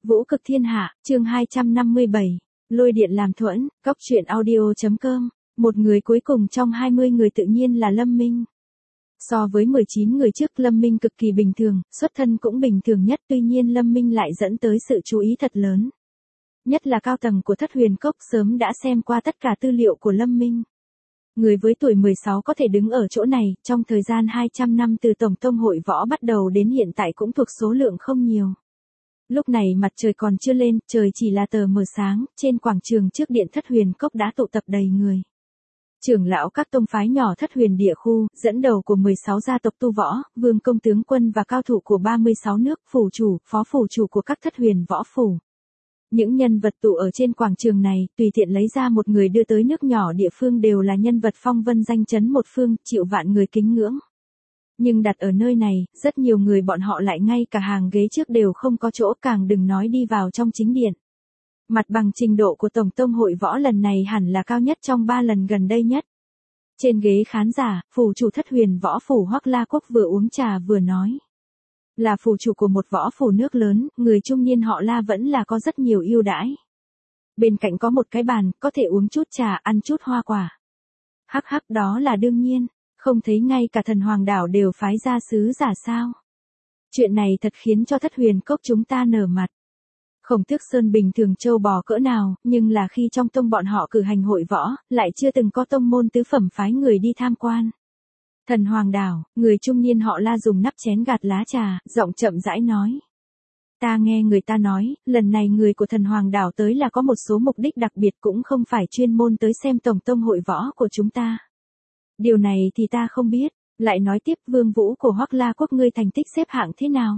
Vũ cực thiên hạ, chương 257. Lôi điện làm thuẫn, góc truyện audio.com. Một người cuối cùng trong 20 người tự nhiên là Lâm Minh. So với 19 người trước, Lâm Minh cực kỳ bình thường, xuất thân cũng bình thường nhất, tuy nhiên Lâm Minh lại dẫn tới sự chú ý thật lớn. Nhất là cao tầng của Thất Huyền Cốc sớm đã xem qua tất cả tư liệu của Lâm Minh. Người với tuổi 16 có thể đứng ở chỗ này, trong thời gian 200 năm từ Tổng Tông Hội Võ bắt đầu đến hiện tại cũng thuộc số lượng không nhiều. Lúc này mặt trời còn chưa lên, trời chỉ là tờ mờ sáng, trên quảng trường trước điện Thất Huyền Cốc đã tụ tập đầy người. Trưởng lão các tông phái nhỏ Thất Huyền địa khu, dẫn đầu của 16 gia tộc tu võ, vương công tướng quân và cao thủ của 36 nước, phủ chủ, phó phủ chủ của các Thất Huyền võ phủ. Những nhân vật tụ ở trên quảng trường này, tùy tiện lấy ra một người đưa tới nước nhỏ địa phương đều là nhân vật phong vân danh chấn một phương, chịu vạn người kính ngưỡng. Nhưng đặt ở nơi này, rất nhiều người bọn họ lại ngay cả hàng ghế trước đều không có chỗ, càng đừng nói đi vào trong chính điện. Mặt bằng trình độ của Tổng Tông Hội Võ lần này hẳn là cao nhất trong 3 lần gần đây nhất. Trên ghế khán giả, phủ chủ Thất Huyền võ phủ Hoắc La Quốc vừa uống trà vừa nói. Là phủ chủ của một võ phủ nước lớn, người trung niên họ La vẫn là có rất nhiều ưu đãi. Bên cạnh có một cái bàn, có thể uống chút trà, ăn chút hoa quả. Hắc hắc, đó là đương nhiên, không thấy ngay cả Thần Hoàng đảo đều phái ra sứ giả sao. Chuyện này thật khiến cho Thất Huyền Cốc chúng ta nở mặt. Khổng Tước Sơn bình thường châu bò cỡ nào, nhưng là khi trong tông bọn họ cử hành hội võ, lại chưa từng có tông môn tứ phẩm phái người đi tham quan. Thần Hoàng đảo, người trung niên họ La dùng nắp chén gạt lá trà, giọng chậm rãi nói. Ta nghe người ta nói, lần này người của Thần Hoàng đảo tới là có một số mục đích đặc biệt, cũng không phải chuyên môn tới xem Tổng Tông Hội Võ của chúng ta. Điều này thì ta không biết, lại nói tiếp, Vương Vũ của Hoắc La Quốc ngươi thành tích xếp hạng thế nào?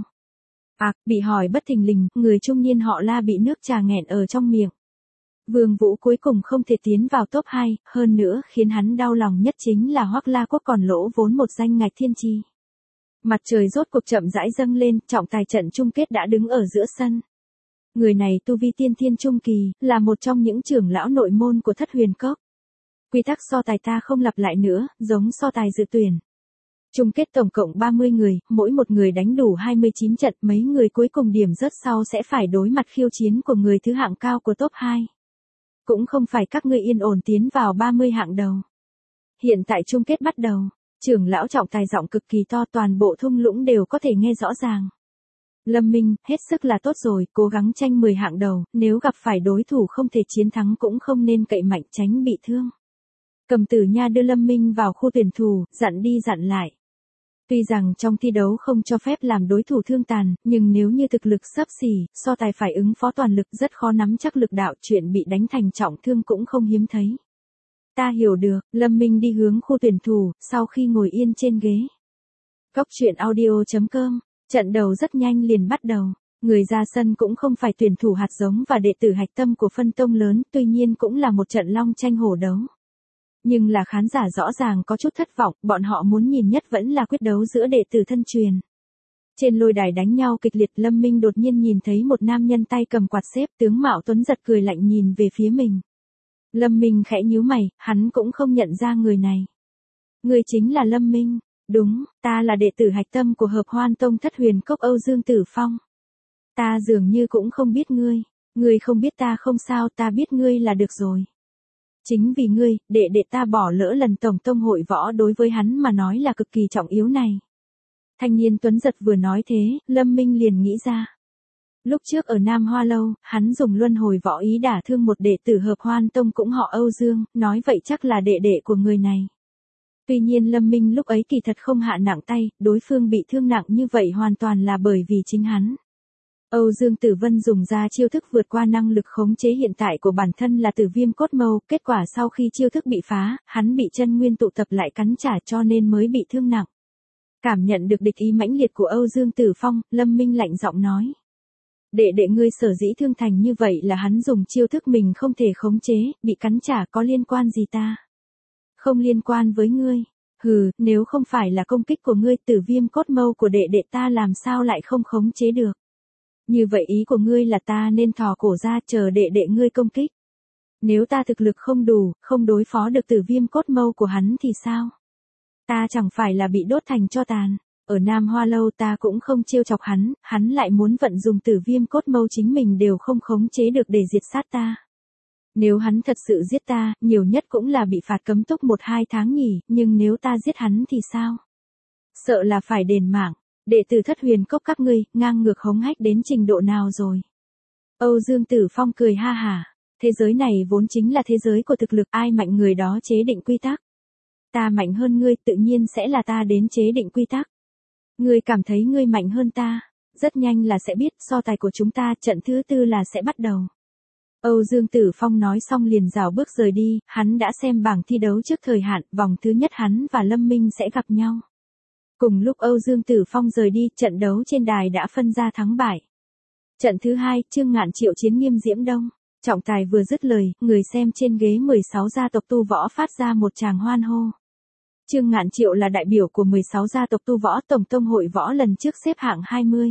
Bị hỏi bất thình lình, người trung niên họ La bị nước trà nghẹn ở trong miệng. Vương Vũ cuối cùng không thể tiến vào top 2, hơn nữa khiến hắn đau lòng nhất chính là Hoắc La Quốc còn lỗ vốn một danh ngạch thiên chi. Mặt trời rốt cuộc chậm rãi dâng lên, trọng tài trận chung kết đã đứng ở giữa sân. Người này tu vi tiên thiên trung kỳ, là một trong những trưởng lão nội môn của Thất Huyền Cốc. Quy tắc so tài ta không lặp lại nữa, giống so tài dự tuyển. Chung kết tổng cộng 30 người, mỗi một người đánh đủ 29 trận, mấy người cuối cùng điểm rớt sau sẽ phải đối mặt khiêu chiến của người thứ hạng cao của top 2. Cũng không phải các ngươi yên ổn tiến vào 30 hạng đầu. Hiện tại chung kết bắt đầu, trưởng lão trọng tài giọng cực kỳ to, toàn bộ thung lũng đều có thể nghe rõ ràng. Lâm Minh, hết sức là tốt rồi, cố gắng tranh 10 hạng đầu, nếu gặp phải đối thủ không thể chiến thắng cũng không nên cậy mạnh, tránh bị thương. Cầm Tử Nha đưa Lâm Minh vào khu tuyển thủ, dặn đi dặn lại. Tuy rằng trong thi đấu không cho phép làm đối thủ thương tàn, nhưng nếu như thực lực xấp xỉ, so tài phải ứng phó toàn lực, rất khó nắm chắc lực đạo, chuyện bị đánh thành trọng thương cũng không hiếm thấy. Ta hiểu được, Lâm Minh đi hướng khu tuyển thủ, sau khi ngồi yên trên ghế. Góc truyện audio.com, trận đầu rất nhanh liền bắt đầu. Người ra sân cũng không phải tuyển thủ hạt giống và đệ tử hạch tâm của phân tông lớn, tuy nhiên cũng là một trận long tranh hổ đấu. Nhưng là khán giả rõ ràng có chút thất vọng, bọn họ muốn nhìn nhất vẫn là quyết đấu giữa đệ tử thân truyền. Trên lôi đài đánh nhau kịch liệt, Lâm Minh đột nhiên nhìn thấy một nam nhân tay cầm quạt xếp, tướng mạo tuấn giật cười lạnh nhìn về phía mình. Lâm Minh khẽ nhíu mày, hắn cũng không nhận ra người này. Người chính là Lâm Minh. Đúng, ta là đệ tử hạch tâm của Hợp Hoan Tông Thất Huyền Cốc Âu Dương Tử Phong. Ta dường như cũng không biết ngươi. Ngươi không biết ta không sao, ta biết ngươi là được rồi. Chính vì ngươi, đệ ta bỏ lỡ lần Tổng Tông Hội Võ, đối với hắn mà nói là cực kỳ trọng yếu này. Thanh niên tuấn giật vừa nói thế, Lâm Minh liền nghĩ ra. Lúc trước ở Nam Hoa Lâu, hắn dùng luân hồi võ ý đả thương một đệ tử Hợp Hoan Tông cũng họ Âu Dương, nói vậy chắc là đệ của người này. Tuy nhiên Lâm Minh lúc ấy kỳ thật không hạ nặng tay, đối phương bị thương nặng như vậy hoàn toàn là bởi vì chính hắn. Âu Dương Tử Vân dùng ra chiêu thức vượt qua năng lực khống chế hiện tại của bản thân là Tử Viêm Cốt Mâu, kết quả sau khi chiêu thức bị phá, hắn bị chân nguyên tụ tập lại cắn trả cho nên mới bị thương nặng. Cảm nhận được địch ý mãnh liệt của Âu Dương Tử Phong, Lâm Minh lạnh giọng nói. Đệ ngươi sở dĩ thương thành như vậy là hắn dùng chiêu thức mình không thể khống chế, bị cắn trả, có liên quan gì ta? Không liên quan với ngươi. Hừ, nếu không phải là công kích của ngươi, Tử Viêm Cốt Mâu của đệ ta làm sao lại không khống chế được? Như vậy ý của ngươi là ta nên thò cổ ra chờ đệ ngươi công kích. Nếu ta thực lực không đủ, không đối phó được Tử Viêm Cốt Mâu của hắn thì sao? Ta chẳng phải là bị đốt thành tro tàn. Ở Nam Hoa Lâu ta cũng không trêu chọc hắn lại muốn vận dùng Tử Viêm cốt mâu chính mình đều không khống chế được để diệt sát ta. Nếu hắn thật sự giết ta, nhiều nhất cũng là bị phạt cấm túc 1-2 tháng nhỉ, nhưng nếu ta giết hắn thì sao? Sợ là phải đền mạng. Đệ tử Thất Huyền Cốc các ngươi, ngang ngược hống hách đến trình độ nào rồi? Âu Dương Tử Phong cười ha hả. Thế giới này vốn chính là thế giới của thực lực, ai mạnh người đó chế định quy tắc. Ta mạnh hơn ngươi, tự nhiên sẽ là ta đến chế định quy tắc. Ngươi cảm thấy ngươi mạnh hơn ta, rất nhanh là sẽ biết, so tài của chúng ta trận thứ 4 là sẽ bắt đầu. Âu Dương Tử Phong nói xong liền rảo bước rời đi, hắn đã xem bảng thi đấu trước thời hạn, vòng thứ nhất hắn và Lâm Minh sẽ gặp nhau. Cùng lúc Âu Dương Tử Phong rời đi, trận đấu trên đài đã phân ra thắng bại. Trận thứ 2, Trương Ngạn Triệu chiến Nghiêm Diễm Đông. Trọng tài vừa dứt lời, người xem trên ghế 16 gia tộc tu võ phát ra một tràng hoan hô. Trương Ngạn Triệu là đại biểu của 16 gia tộc tu võ tổng tông hội võ lần trước xếp hạng 20.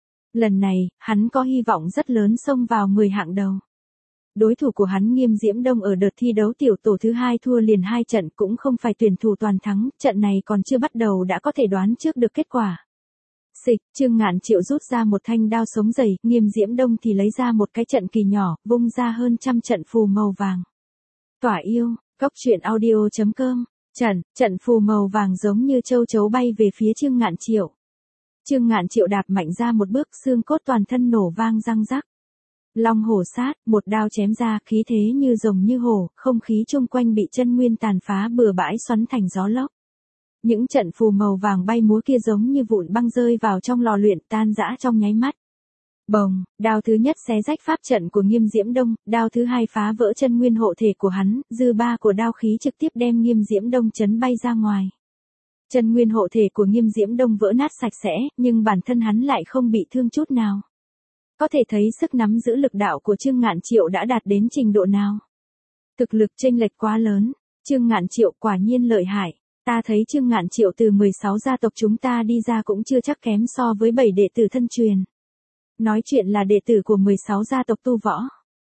Lần này, hắn có hy vọng rất lớn xông vào 10 hạng đầu. Đối thủ của hắn Nghiêm Diễm Đông ở đợt thi đấu tiểu tổ thứ 2 thua liền 2 trận cũng không phải tuyển thủ toàn thắng, trận này còn chưa bắt đầu đã có thể đoán trước được kết quả. Xịch, Trương Ngạn Triệu rút ra một thanh đao sống dày, Nghiêm Diễm Đông thì lấy ra một cái trận kỳ nhỏ, vung ra hơn trăm trận phù màu vàng. Tỏa yêu, Cốc Truyện Audio.com. Trận phù màu vàng giống như châu chấu bay về phía Trương Ngạn Triệu. Trương Ngạn Triệu đạp mạnh ra một bước, xương cốt toàn thân nổ vang răng rắc. Long hổ sát, một đao chém ra, khí thế như rồng như hổ, không khí chung quanh bị chân nguyên tàn phá bừa bãi xoắn thành gió lốc. Những trận phù màu vàng bay múa kia giống như vụn băng rơi vào trong lò luyện, tan rã trong nháy mắt. Bồng, đao thứ nhất xé rách pháp trận của Nghiêm Diễm Đông, đao thứ hai phá vỡ chân nguyên hộ thể của hắn, dư ba của đao khí trực tiếp đem Nghiêm Diễm Đông chấn bay ra ngoài. Chân nguyên hộ thể của Nghiêm Diễm Đông vỡ nát sạch sẽ, nhưng bản thân hắn lại không bị thương chút nào. Có thể thấy sức nắm giữ lực đạo của Trương Ngạn Triệu đã đạt đến trình độ nào. Thực lực chênh lệch quá lớn, Trương Ngạn Triệu quả nhiên lợi hại. Ta thấy Trương Ngạn Triệu từ 16 gia tộc chúng ta đi ra cũng chưa chắc kém so với 7 đệ tử thân truyền. Nói chuyện là đệ tử của 16 gia tộc tu võ.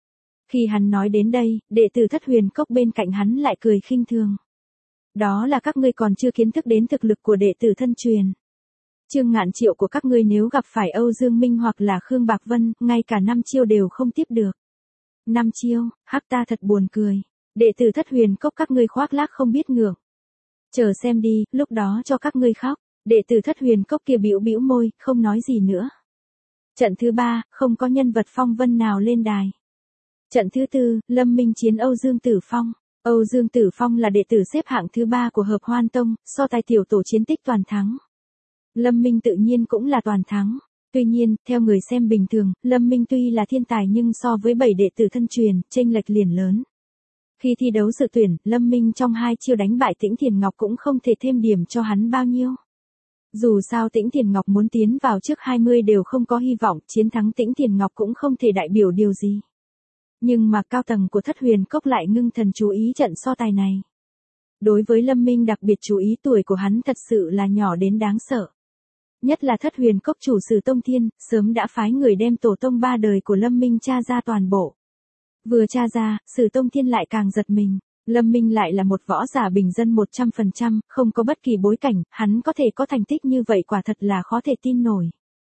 Khi hắn nói đến đây, đệ tử Thất Huyền Cốc bên cạnh hắn lại cười khinh thường. Đó là các ngươi còn chưa kiến thức đến thực lực của đệ tử thân truyền. Trương Ngạn Triệu của các ngươi nếu gặp phải Âu Dương Minh hoặc là Khương Bạc Vân, ngay cả 5 chiêu đều không tiếp được. 5 chiêu, hắc ta thật buồn cười. Đệ tử Thất Huyền Cốc các ngươi khoác lác không biết ngượng. Chờ xem đi, lúc đó cho các ngươi khóc. Đệ tử Thất Huyền Cốc kia bĩu bĩu môi, không nói gì nữa. Trận thứ 3, không có nhân vật phong vân nào lên đài. Trận thứ 4, Lâm Minh chiến Âu Dương Tử Phong. Âu Dương Tử Phong là đệ tử xếp hạng thứ 3 của Hợp Hoan Tông, so tài tiểu tổ chiến tích toàn thắng. Lâm Minh tự nhiên cũng là toàn thắng. Tuy nhiên, theo người xem bình thường, Lâm Minh tuy là thiên tài nhưng so với 7 đệ tử thân truyền, chênh lệch liền lớn. Khi thi đấu dự tuyển, Lâm Minh trong 2 chiêu đánh bại Tĩnh Thiền Ngọc cũng không thể thêm điểm cho hắn bao nhiêu. Dù sao Tĩnh Thiền Ngọc muốn tiến vào trước 20 đều không có hy vọng, chiến thắng Tĩnh Thiền Ngọc cũng không thể đại biểu điều gì. Nhưng mà cao tầng của Thất Huyền Cốc lại ngưng thần chú ý trận so tài này. Đối với Lâm Minh đặc biệt chú ý tuổi của hắn thật sự là nhỏ đến đáng sợ. Nhất là Thất Huyền Cốc chủ Sử Tông Thiên, sớm đã phái người đem tổ tông 3 đời của Lâm Minh tra ra toàn bộ. Vừa tra ra, Sử Tông Thiên lại càng giật mình. Lâm Minh lại là một võ giả bình dân 100%, không có bất kỳ bối cảnh, hắn có thể có thành tích như vậy quả thật là khó thể tin nổi.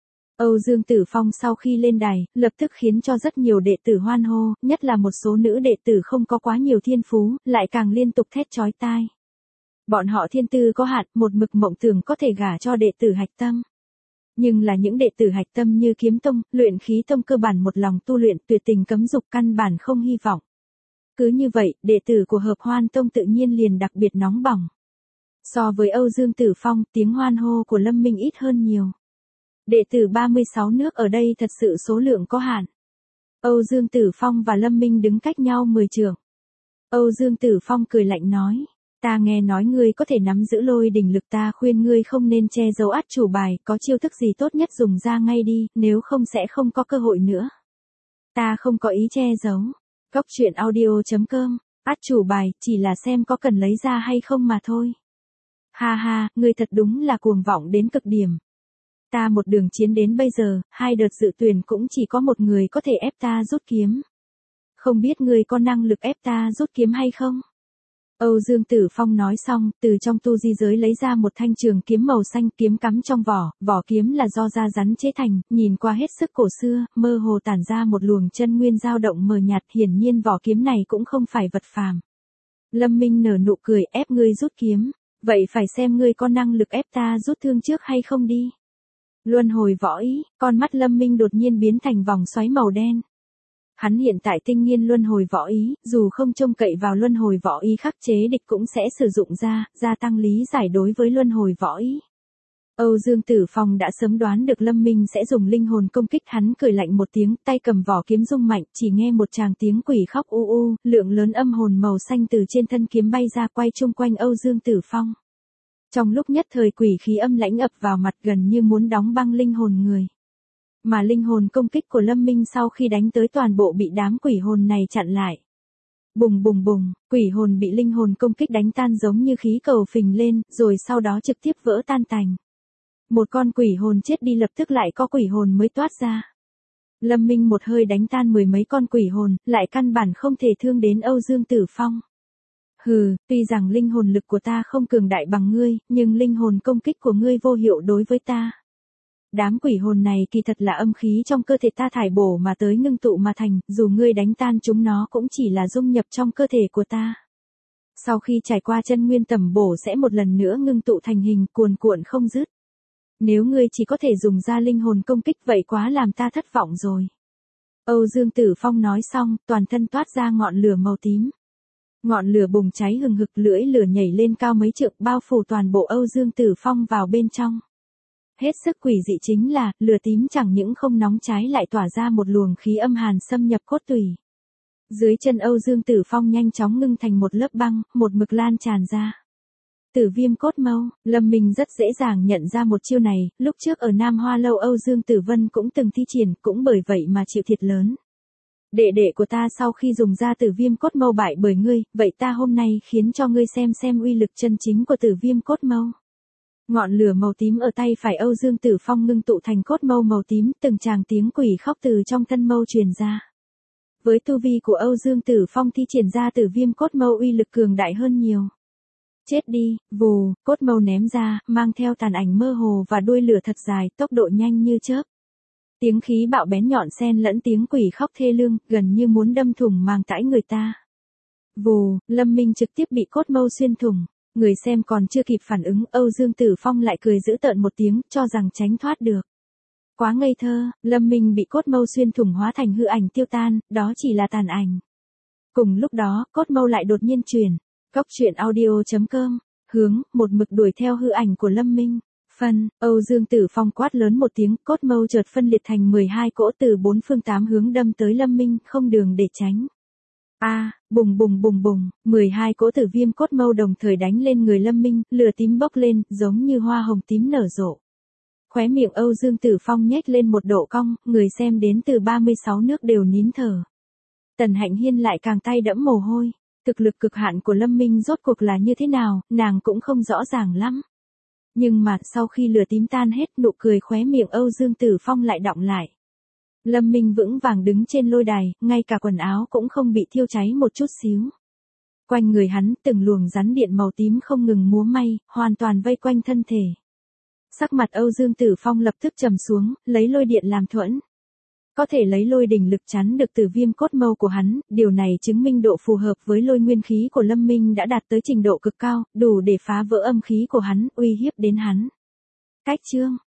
Âu Dương Tử Phong sau khi lên đài, lập tức khiến cho rất nhiều đệ tử hoan hô, nhất là một số nữ đệ tử không có quá nhiều thiên phú, lại càng liên tục thét chói tai. Bọn họ thiên tư có hạn, một mực mộng tưởng có thể gả cho đệ tử hạch tâm. Nhưng là những đệ tử hạch tâm như Kiếm Tông, Luyện Khí Tông cơ bản một lòng tu luyện tuyệt tình cấm dục căn bản không hy vọng. Cứ như vậy, đệ tử của Hợp Hoan Tông tự nhiên liền đặc biệt nóng bỏng. So với Âu Dương Tử Phong, tiếng hoan hô của Lâm Minh ít hơn nhiều. Đệ tử 36 nước ở đây thật sự số lượng có hạn. Âu Dương Tử Phong và Lâm Minh đứng cách nhau 10 trượng. Âu Dương Tử Phong cười lạnh nói. Ta nghe nói ngươi có thể nắm giữ lôi đỉnh lực, ta khuyên ngươi không nên che giấu át chủ bài, có chiêu thức gì tốt nhất dùng ra ngay đi, nếu không sẽ không có cơ hội nữa. Ta không có ý che giấu. Cốc Truyện Audio.com, át chủ bài, chỉ là xem có cần lấy ra hay không mà thôi. Ha ha, ngươi thật đúng là cuồng vọng đến cực điểm. Ta một đường chiến đến bây giờ, 2 đợt dự tuyển cũng chỉ có một người có thể ép ta rút kiếm. Không biết ngươi có năng lực ép ta rút kiếm hay không? Âu Dương Tử Phong nói xong, từ trong tu di giới lấy ra một thanh trường kiếm màu xanh, kiếm cắm trong vỏ, vỏ kiếm là do da rắn chế thành, nhìn qua hết sức cổ xưa, mơ hồ tản ra một luồng chân nguyên dao động mờ nhạt, hiển nhiên vỏ kiếm này cũng không phải vật phàm. Lâm Minh nở nụ cười, ép ngươi rút kiếm, vậy phải xem ngươi có năng lực ép ta rút thương trước hay không đi. Luân hồi võ ý, con mắt Lâm Minh đột nhiên biến thành vòng xoáy màu đen. Hắn hiện tại tinh nghiên luân hồi võ ý, dù không trông cậy vào luân hồi võ ý khắc chế địch cũng sẽ sử dụng gia tăng lý giải đối với luân hồi võ ý. Âu Dương Tử Phong đã sớm đoán được Lâm Minh sẽ dùng linh hồn công kích, hắn cười lạnh một tiếng, tay cầm vỏ kiếm rung mạnh, chỉ nghe một tràng tiếng quỷ khóc u u, lượng lớn âm hồn màu xanh từ trên thân kiếm bay ra quay chung quanh Âu Dương Tử Phong. Trong lúc nhất thời quỷ khí âm lãnh ập vào mặt gần như muốn đóng băng linh hồn người. Mà linh hồn công kích của Lâm Minh sau khi đánh tới toàn bộ bị đám quỷ hồn này chặn lại. Bùng bùng bùng, quỷ hồn bị linh hồn công kích đánh tan giống như khí cầu phình lên, rồi sau đó trực tiếp vỡ tan tành. Một con quỷ hồn chết đi lập tức lại có quỷ hồn mới toát ra. Lâm Minh một hơi đánh tan mười mấy con quỷ hồn, lại căn bản không thể thương đến Âu Dương Tử Phong. Hừ, tuy rằng linh hồn lực của ta không cường đại bằng ngươi, nhưng linh hồn công kích của ngươi vô hiệu đối với ta. Đám quỷ hồn này kỳ thật là âm khí trong cơ thể ta thải bổ mà tới ngưng tụ mà thành, dù ngươi đánh tan chúng nó cũng chỉ là dung nhập trong cơ thể của ta. Sau khi trải qua chân nguyên tẩm bổ sẽ một lần nữa ngưng tụ thành hình cuồn cuộn không dứt. Nếu ngươi chỉ có thể dùng ra linh hồn công kích vậy quá làm ta thất vọng rồi. Âu Dương Tử Phong nói xong, toàn thân toát ra ngọn lửa màu tím. Ngọn lửa bùng cháy hừng hực, lưỡi lửa nhảy lên cao mấy trượng bao phủ toàn bộ Âu Dương Tử Phong vào bên trong. Hết sức quỷ dị chính là, lửa tím chẳng những không nóng cháy lại tỏa ra một luồng khí âm hàn xâm nhập cốt tủy. Dưới chân Âu Dương Tử Phong nhanh chóng ngưng thành một lớp băng, một mực lan tràn ra. Tử viêm cốt mâu, Lâm Minh rất dễ dàng nhận ra một chiêu này, lúc trước ở Nam Hoa Lâu Âu Dương Tử Vân cũng từng thi triển, cũng bởi vậy mà chịu thiệt lớn. Đệ đệ của ta sau khi dùng ra tử viêm cốt mâu bại bởi ngươi, vậy ta hôm nay khiến cho ngươi xem uy lực chân chính của tử viêm cốt mâu. Ngọn lửa màu tím ở tay phải Âu Dương Tử Phong ngưng tụ thành cốt mâu màu tím, từng tràng tiếng quỷ khóc từ trong thân mâu truyền ra. Với tu vi của Âu Dương Tử Phong thi triển ra tử viêm cốt mâu uy lực cường đại hơn nhiều. Chết đi, vù, cốt mâu ném ra, mang theo tàn ảnh mơ hồ và đuôi lửa thật dài, tốc độ nhanh như chớp. Tiếng khí bạo bén nhọn xen lẫn tiếng quỷ khóc thê lương, gần như muốn đâm thủng màng tãi người ta. Vù, Lâm Minh trực tiếp bị cốt mâu xuyên thủng. Người xem còn chưa kịp phản ứng, Âu Dương Tử Phong lại cười giễu tợn một tiếng, cho rằng tránh thoát được. Quá ngây thơ, Lâm Minh bị cốt mâu xuyên thủng hóa thành hư ảnh tiêu tan, đó chỉ là tàn ảnh. Cùng lúc đó, cốt mâu lại đột nhiên chuyển. Cốc truyện audio.com, hướng, một mực đuổi theo hư ảnh của Lâm Minh. Phân, Âu Dương Tử Phong quát lớn một tiếng, cốt mâu chợt phân liệt thành 12 cỗ từ 4 phương 8 hướng đâm tới Lâm Minh, không đường để tránh. Bùng bùng bùng bùng, 12 cỗ tử viêm cốt mâu đồng thời đánh lên người Lâm Minh, lửa tím bốc lên, giống như hoa hồng tím nở rộ. Khóe miệng Âu Dương Tử Phong nhếch lên một độ cong, người xem đến từ 36 nước đều nín thở. Tần Hạnh Hiên lại càng tay đẫm mồ hôi, thực lực cực hạn của Lâm Minh rốt cuộc là như thế nào, nàng cũng không rõ ràng lắm. Nhưng mà sau khi lửa tím tan hết, nụ cười khóe miệng Âu Dương Tử Phong lại đọng lại. Lâm Minh vững vàng đứng trên lôi đài, ngay cả quần áo cũng không bị thiêu cháy một chút xíu. Quanh người hắn, từng luồng rắn điện màu tím không ngừng múa may, hoàn toàn vây quanh thân thể. Sắc mặt Âu Dương Tử Phong lập tức trầm xuống, lấy lôi điện làm thuẫn. Có thể lấy lôi đỉnh lực chắn được từ viêm cốt mâu của hắn, điều này chứng minh độ phù hợp với lôi nguyên khí của Lâm Minh đã đạt tới trình độ cực cao, đủ để phá vỡ âm khí của hắn, uy hiếp đến hắn. Cách chương